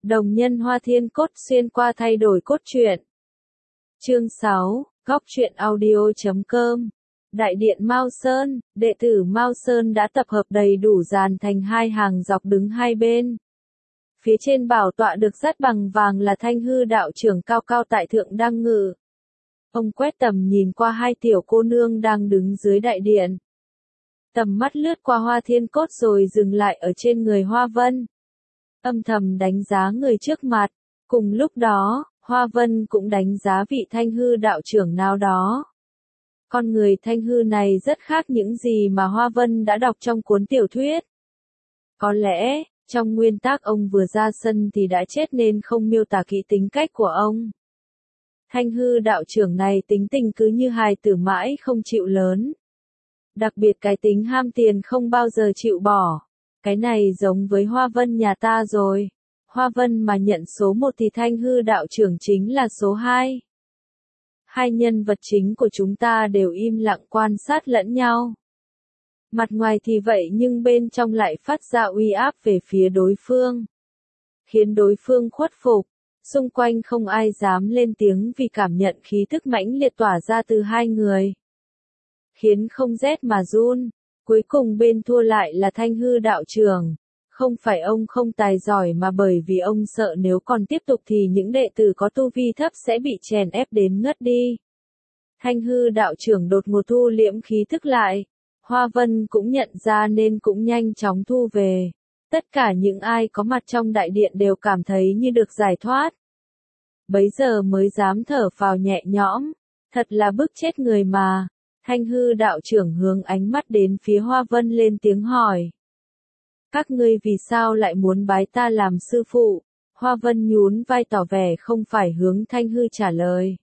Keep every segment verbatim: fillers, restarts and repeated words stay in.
Đồng nhân Hoa Thiên Cốt xuyên qua thay đổi cốt truyện. Chương sáu, góc truyện audio chấm com. Đại điện Mao Sơn, đệ tử Mao Sơn đã tập hợp đầy đủ dàn thành hai hàng dọc đứng hai bên. Phía trên bảo tọa được dắt bằng vàng là Thanh Hư đạo trưởng cao cao tại thượng đang ngự. Ông quét tầm nhìn qua hai tiểu cô nương đang đứng dưới đại điện. Tầm mắt lướt qua Hoa Thiên Cốt rồi dừng lại ở trên người Hoa Vân. Âm thầm đánh giá người trước mặt. Cùng lúc đó, Hoa Vân cũng đánh giá vị Thanh Hư đạo trưởng nào đó. Con người Thanh Hư này rất khác những gì mà Hoa Vân đã đọc trong cuốn tiểu thuyết. Có lẽ, trong nguyên tác ông vừa ra sân thì đã chết nên không miêu tả kỹ tính cách của ông. Thanh Hư đạo trưởng này tính tình cứ như hài tử mãi không chịu lớn. Đặc biệt cái tính ham tiền không bao giờ chịu bỏ. Cái này giống với Hoa Vân nhà ta rồi. Hoa Vân mà nhận số một thì Thanh Hư đạo trưởng chính là số hai. Hai nhân vật chính của chúng ta đều im lặng quan sát lẫn nhau. Mặt ngoài thì vậy nhưng bên trong lại phát ra uy áp về phía đối phương. Khiến đối phương khuất phục. Xung quanh không ai dám lên tiếng vì cảm nhận khí tức mãnh liệt tỏa ra từ hai người. Khiến không rét mà run. Cuối cùng bên thua lại là Thanh Hư đạo trưởng. Không phải ông không tài giỏi mà bởi vì ông sợ nếu còn tiếp tục thì những đệ tử có tu vi thấp sẽ bị chèn ép đến ngất đi. Thanh Hư đạo trưởng đột ngột thu liễm khí thức lại. Hoa Vân cũng nhận ra nên cũng nhanh chóng thu về. Tất cả những ai có mặt trong đại điện đều cảm thấy như được giải thoát. Bấy giờ mới dám thở phào nhẹ nhõm. Thật là bức chết người mà. Thanh Hư đạo trưởng hướng ánh mắt đến phía Hoa Vân lên tiếng hỏi. Các ngươi vì sao lại muốn bái ta làm sư phụ? Hoa Vân nhún vai tỏ vẻ không phải hướng Thanh Hư trả lời.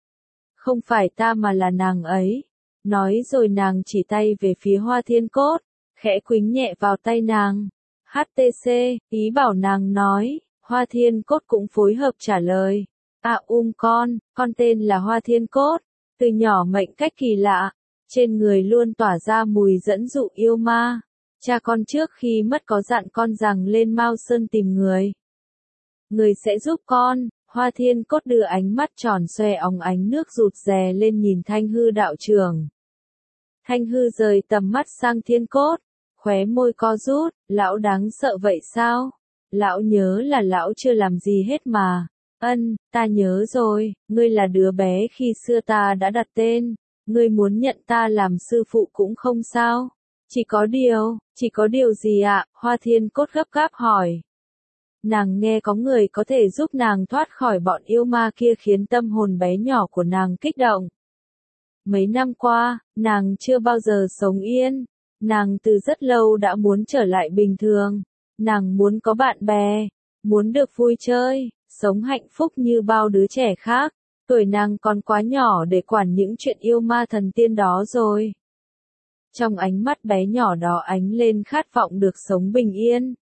Không phải ta mà là nàng ấy. Nói rồi nàng chỉ tay về phía Hoa Thiên Cốt, khẽ quýnh nhẹ vào tay nàng. hát tê xê, ý bảo nàng nói, Hoa Thiên Cốt cũng phối hợp trả lời. À um con, con tên là Hoa Thiên Cốt. Từ nhỏ mệnh cách kỳ lạ, trên người luôn tỏa ra mùi dẫn dụ yêu ma. Cha con trước khi mất có dặn con rằng lên Mao Sơn tìm người. Người sẽ giúp con. Hoa Thiên Cốt đưa ánh mắt tròn xoe óng ánh nước rụt rè lên nhìn Thanh Hư đạo trưởng. Thanh Hư rời tầm mắt sang Thiên Cốt, khóe môi co rút, lão đáng sợ vậy sao? Lão nhớ là lão chưa làm gì hết mà. Ân, ta nhớ rồi, ngươi là đứa bé khi xưa ta đã đặt tên, ngươi muốn nhận ta làm sư phụ cũng không sao. Chỉ có điều, chỉ có điều gì ạ? Hoa Thiên Cốt gấp gáp hỏi. Nàng nghe có người có thể giúp nàng thoát khỏi bọn yêu ma kia khiến tâm hồn bé nhỏ của nàng kích động. Mấy năm qua, nàng chưa bao giờ sống yên. Nàng từ rất lâu đã muốn trở lại bình thường. Nàng muốn có bạn bè, muốn được vui chơi, sống hạnh phúc như bao đứa trẻ khác. Tuổi nàng còn quá nhỏ để quản những chuyện yêu ma thần tiên đó rồi. Trong ánh mắt bé nhỏ đó ánh lên khát vọng được sống bình yên.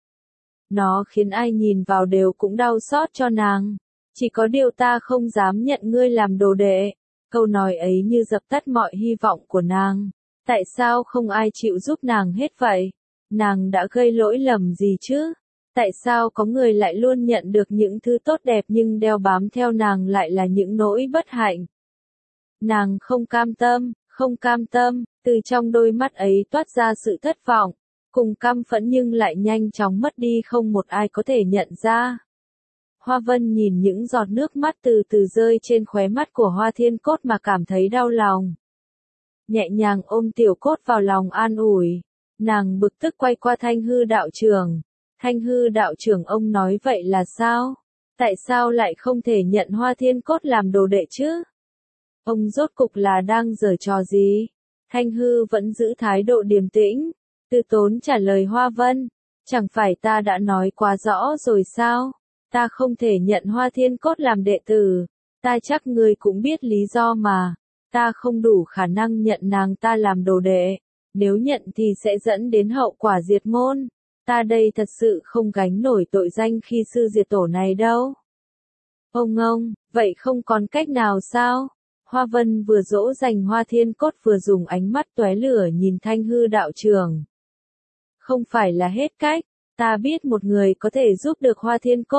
Nó khiến ai nhìn vào đều cũng đau xót cho nàng. Chỉ có điều ta không dám nhận ngươi làm đồ đệ. Câu nói ấy như dập tắt mọi hy vọng của nàng. Tại sao không ai chịu giúp nàng hết vậy? Nàng đã gây lỗi lầm gì chứ? Tại sao có người lại luôn nhận được những thứ tốt đẹp nhưng đeo bám theo nàng lại là những nỗi bất hạnh? Nàng không cam tâm, không cam tâm, từ trong đôi mắt ấy toát ra sự thất vọng, cùng căm phẫn nhưng lại nhanh chóng mất đi không một ai có thể nhận ra. Hoa Vân nhìn những giọt nước mắt từ từ rơi trên khóe mắt của Hoa Thiên Cốt mà cảm thấy đau lòng. Nhẹ nhàng ôm Tiểu Cốt vào lòng an ủi. Nàng bực tức quay qua Thanh Hư đạo trưởng. Thanh Hư đạo trưởng ông nói vậy là sao? Tại sao lại không thể nhận Hoa Thiên Cốt làm đồ đệ chứ? Ông rốt cục là đang giở trò gì? Thanh Hư vẫn giữ thái độ điềm tĩnh, từ tốn trả lời Hoa Vân. Chẳng phải ta đã nói quá rõ rồi sao? Ta không thể nhận Hoa Thiên Cốt làm đệ tử. Ta chắc ngươi cũng biết lý do mà. Ta không đủ khả năng nhận nàng ta làm đồ đệ. Nếu nhận thì sẽ dẫn đến hậu quả diệt môn. Ta đây thật sự không gánh nổi tội danh khi sư diệt tổ này đâu. Ông ông, vậy không còn cách nào sao? Hoa Vân vừa dỗ dành Hoa Thiên Cốt vừa dùng ánh mắt tóe lửa nhìn Thanh Hư đạo trưởng. Không phải là hết cách, ta biết một người có thể giúp được Hoa Thiên Cốt.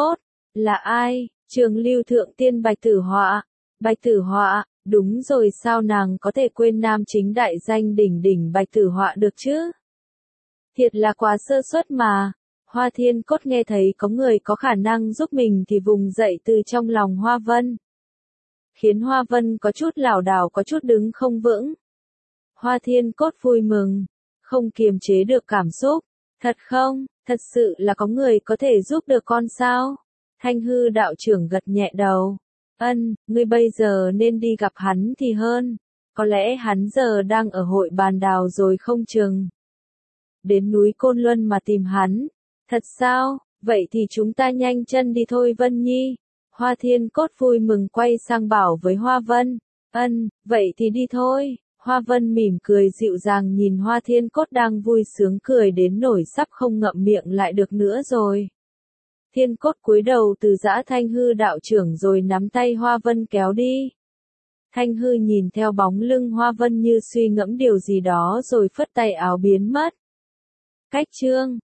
Là ai? Trường Lưu Thượng Tiên Bạch Tử Họa. Bạch Tử Họa, đúng rồi, sao nàng có thể quên nam chính đại danh đỉnh đỉnh Bạch Tử Họa được chứ? Thiệt là quá sơ suất mà. Hoa Thiên Cốt nghe thấy có người có khả năng giúp mình thì vùng dậy từ trong lòng Hoa Vân. Khiến Hoa Vân có chút lảo đảo, có chút đứng không vững. Hoa Thiên Cốt vui mừng, không kiềm chế được cảm xúc. Thật không, thật sự là có người có thể giúp được con sao? Thanh hư đạo trưởng gật nhẹ đầu. Ân, ngươi bây giờ nên đi gặp hắn thì hơn. Có lẽ hắn giờ đang ở hội bàn đào rồi không chừng. Đến núi Côn Luân mà tìm hắn. Thật sao? Vậy thì chúng ta nhanh chân đi thôi Vân Nhi. Hoa Thiên Cốt vui mừng quay sang bảo với Hoa Vân. Ân, vậy thì đi thôi. Hoa Vân mỉm cười dịu dàng nhìn Hoa Thiên Cốt đang vui sướng cười đến nổi sắp không ngậm miệng lại được nữa rồi. Thiên Cốt cúi đầu từ giã Thanh hư đạo trưởng rồi nắm tay Hoa Vân kéo đi. Thanh hư nhìn theo bóng lưng Hoa Vân như suy ngẫm điều gì đó rồi phất tay áo biến mất. Cách chương